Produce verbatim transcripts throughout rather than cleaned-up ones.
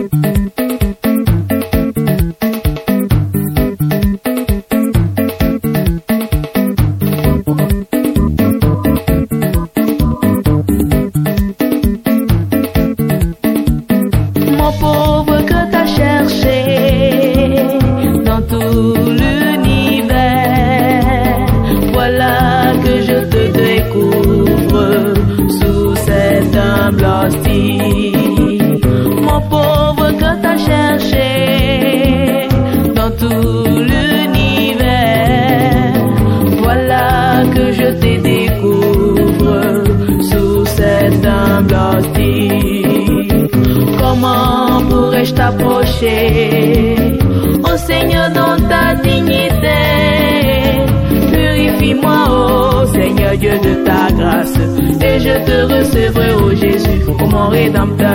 Ô Seigneur, dans ta dignité, purifie-moi, ô Seigneur Dieu de ta grâce, et je te recevrai, ô Jésus, ô mon Rédempteur.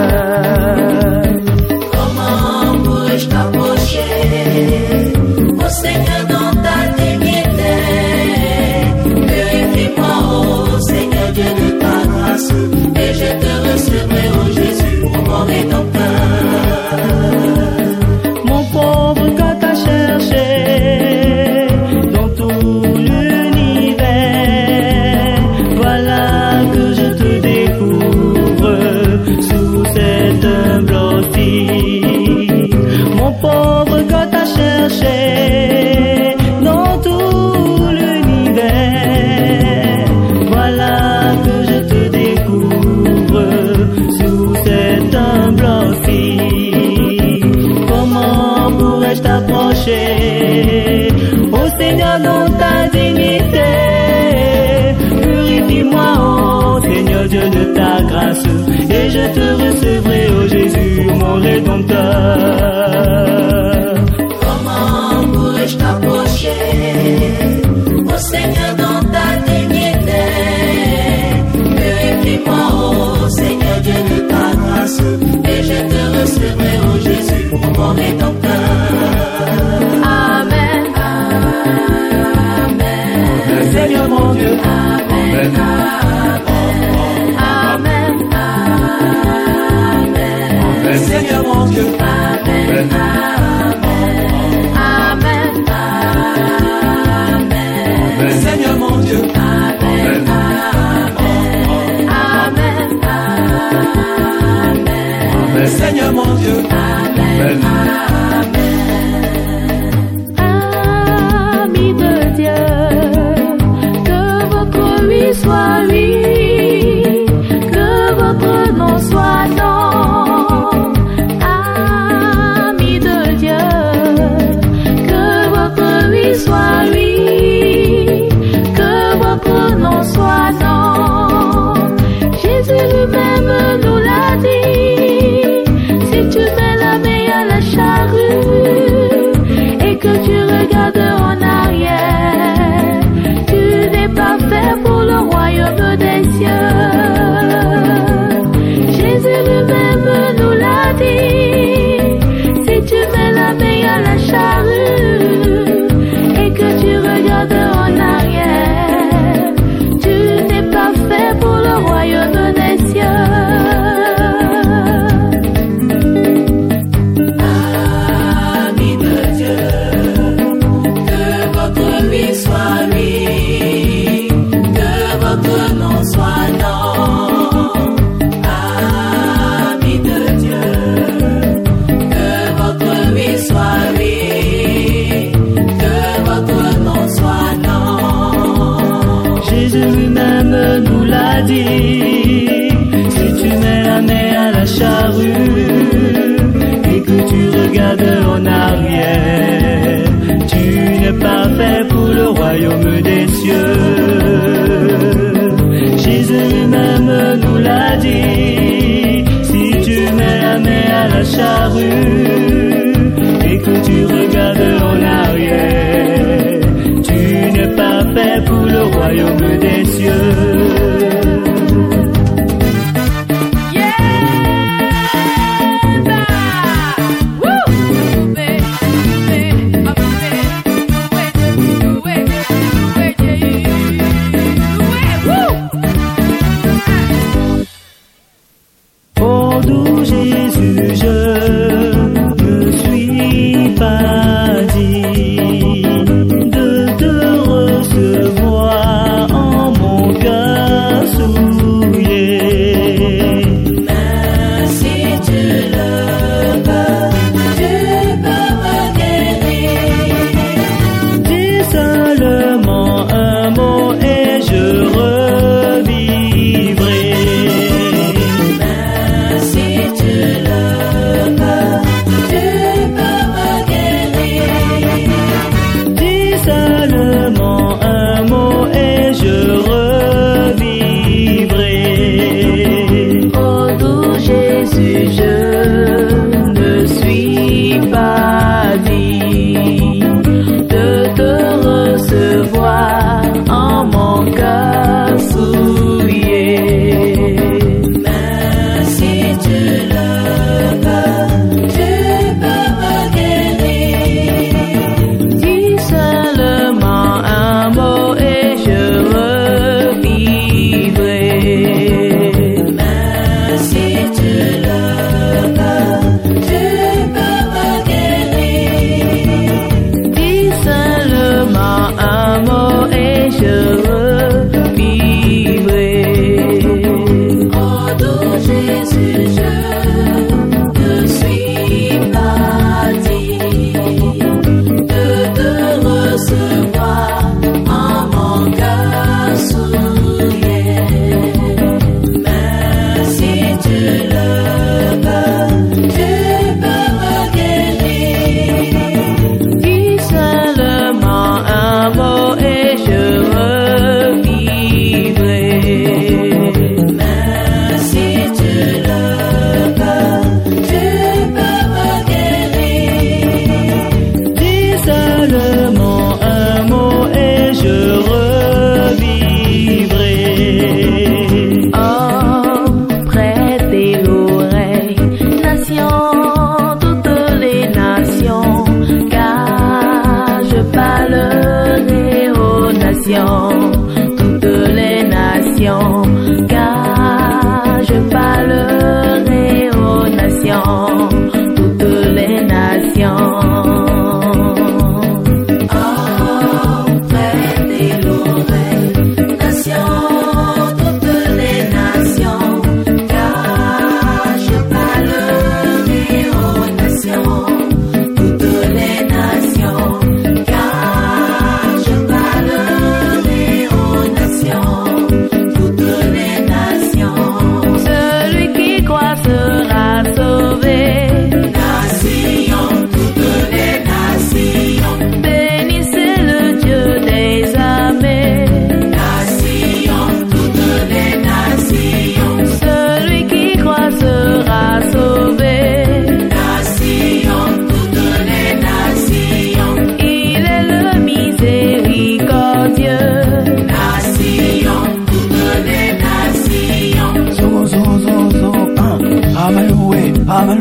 Comment pourrais-je t'approcher, ô Seigneur, dans ta dignité, purifie-moi, ô Seigneur Dieu de ta grâce, et je te recevrai, ô Jésus, ô mon Rédempteur. Mon pauvre, quand t'as cherché dans tout l'univers, voilà que je te découvre sous cette humble hostie. Mon pauvre, quand t'as cherché dans tout l'univers, voilà que je te découvre sous cette humble hostie. Comment pourrais-je t'approcher, ô Seigneur, dans ta dignité? Purifie-moi, ô Seigneur Dieu de ta grâce, et je te recevrai, ô Jésus, mon Rédempteur. Comment pourrais-je t'approcher, ô Seigneur, dans ta dignité? Purifie-moi, ô Seigneur Dieu de ta grâce, et je te recevrai, ô Jésus, mon Rédempteur. Amen, amen, Seigneur mon Dieu, amen, amen, amen, Seigneur mon Dieu, amen, amen, amen, Seigneur mon Dieu, amen, amen, amen, Seigneur mon Dieu, amen, amen. Amis de Dieu, que votre oui soit oui, que votre non soit non. Amis de Dieu, que votre oui soit oui, que votre non soit non. Jésus lui-même nous l'a dit, si tu mets la main à la charrue et que tu regardes en arrière, tu n'es pas fait pour le royaume des cieux. Jésus lui-même nous l'a dit, si tu mets la main à la charrue et que tu regardes en arrière, tu n'es pas fait pour le royaume des cieux. Amis de Dieu, que votre oui soit oui, que votre non soit non. Amis de Dieu, que votre oui soit oui, que votre non soit non. Jésus lui-même nous l'a dit, si tu mets la main à la charrue et que tu regardes en arrière, tu n'es pas fait pour le royaume des cieux. Jésus lui-même nous l'a dit, si tu mets la main à la charrue et que tu regardes en arrière, tu n'es pas fait pour le royaume des cieux. Oh doux Jésus, je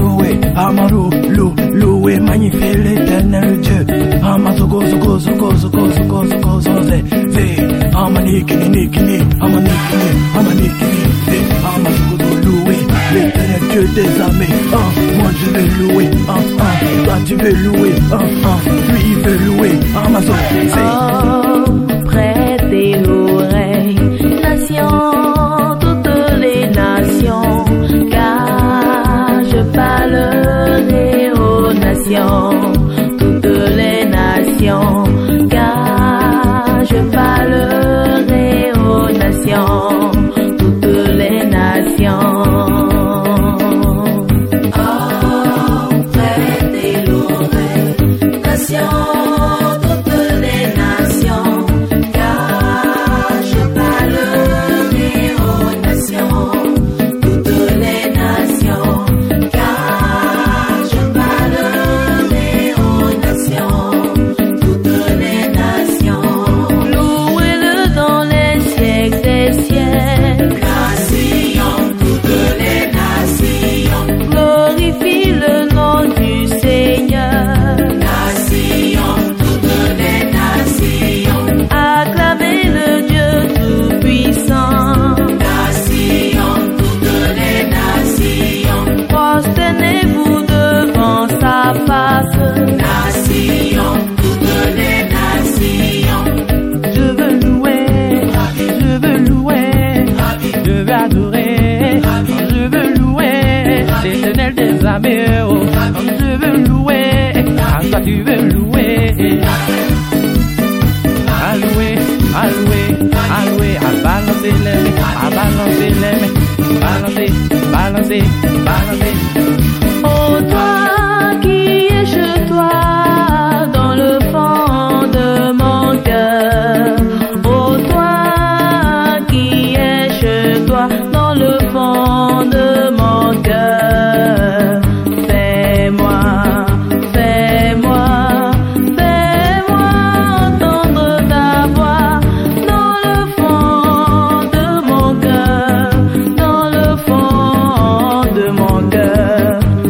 loué, Amarou, lou, loué, magnifié l'éternel Dieu. Amazogo, zogo, zogo, zogo, zogo, zogo, zozé, zé, Amanikini, nikini, Amanikini, Amanikini, zé, Amazogo, loué, l'éternel Dieu des armées. Ah, moi je vais louer, ah, ah, toi tu veux louer, ah, ah, lui il veut louer, Amazon, zé. Oh, prêtez l'oreille, nation, toutes les nations, car je parlerai aux nations, toutes les nations, car je parlerai aux nations, toutes les nations. Oh, prêtez l'oreille, nation. Je veux louer, à toi tu veux louer. À louer, à louer, à louer, à balancer les mains, à balancer les mains, balancer, balancer, balancer. Oh toi qui es chez toi dans le fond de mon cœur. Oh toi qui es chez toi dans le fond de mon cœur. Fais-moi, fais-moi, fais-moi entendre ta voix dans le fond de mon cœur, dans le fond de mon cœur.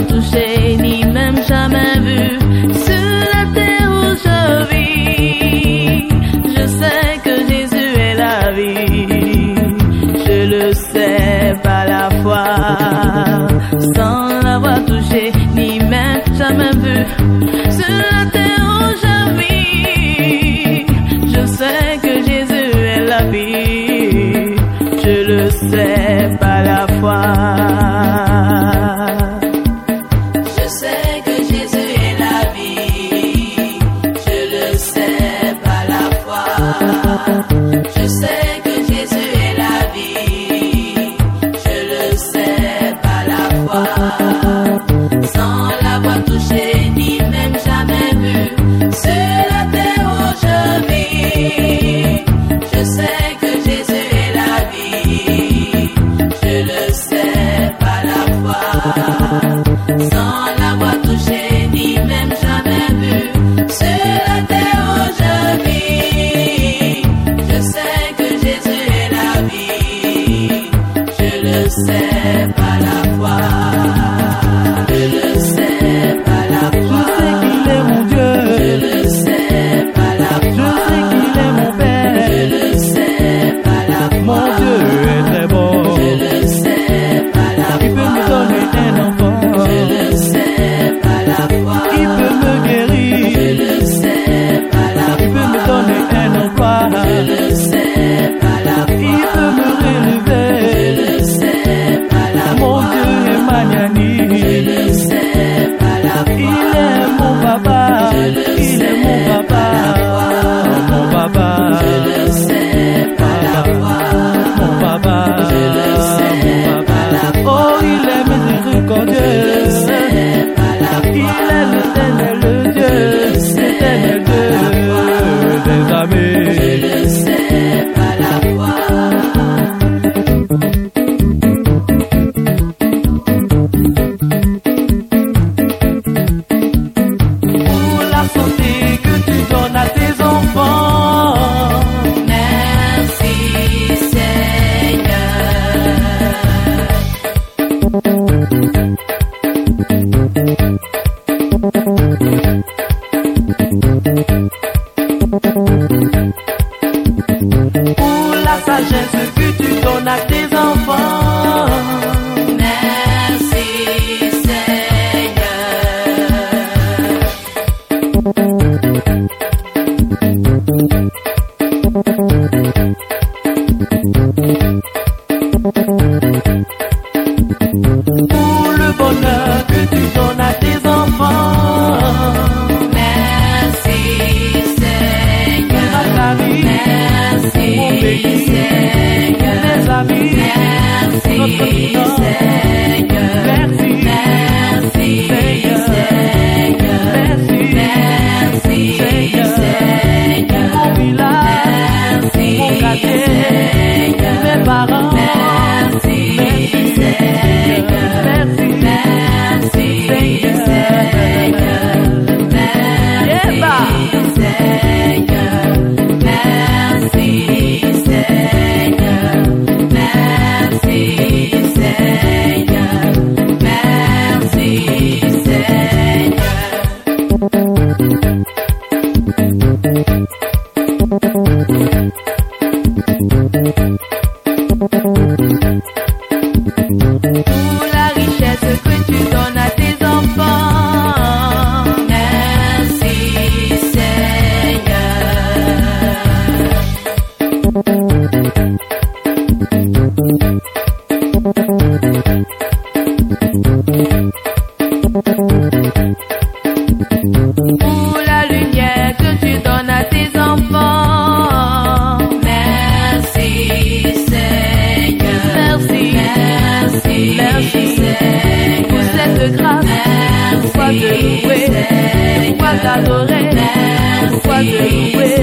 touché, ni même jamais vu sur la terre où je vis. Je sais que Jésus est la vie. Je le sais par la foi, sans l'avoir touché, ni même jamais vu sur la terre où je vis. Je sais que Jésus est la vie. Je le sais par la foi. Je sais que Jésus est la vie. Je le sais par la foi. Je sais que Jésus est la vie. Je le sais par la foi. Sans l'avoir touché, ni même jamais vu sur la terre où je vis. Je sais que Jésus est la vie. Je le sais par la foi. Sans l'avoir touché, ni même jamais vu sur la terre où je vis. Je sais que Jésus est la vie. Je le sais par la foi. Je le sais par la foi. Je sais qu'il est mon Dieu. Je le sais par la foi. Je sais qu'il est mon Père. Je le sais par la foi. Mon Dieu est très bon. Je le sais par la foi. Il peut me donner un enfant. Je le sais par la foi. Il peut me guérir. Je le sais par la foi. Il peut me donner un emploi. Je le sais par la foi. Il peut me relever. Je le sais par la foi. Mon Dieu est magnani. Je le sais par la foi. Il est mon papa. Il est mon papa. Mon papa. Je le sais par la foi. Mon papa. Je le sais par la foi. Oh, il est miséricordieux. Je le sais par la foi. Il est l'éternel Dieu. L'éternel Dieu des amis. Je le sais par la foi. Pour la santé que tu donnes à tes enfants. Merci Seigneur. Pour la sagesse que tu donnes à tes enfants. Merci Pour le bonheur que tu donnes à tes enfants. Merci Seigneur. La famille, Merci mon pays, Seigneur. les amis, Merci notre président. Seigneur. Merci, Merci Seigneur. Seigneur. Merci, Merci Seigneur. Seigneur. Mon village, Merci mon quartier, Seigneur. mes parents. Merci Seigneur. Merci, Merci Seigneur. Seigneur. Yeba. Seigneur. Merci Seigneur. Merci Seigneur. Merci Pour la richesse que tu donnes à tes enfants. Merci Pour la lumière que tu donnes à tes enfants. Merci Seigneur. Merci, Merci, merci Seigneur. pour cette grâce. Merci, Pourquoi te louer, Seigneur. pourquoi t'adorer, pourquoi te louer.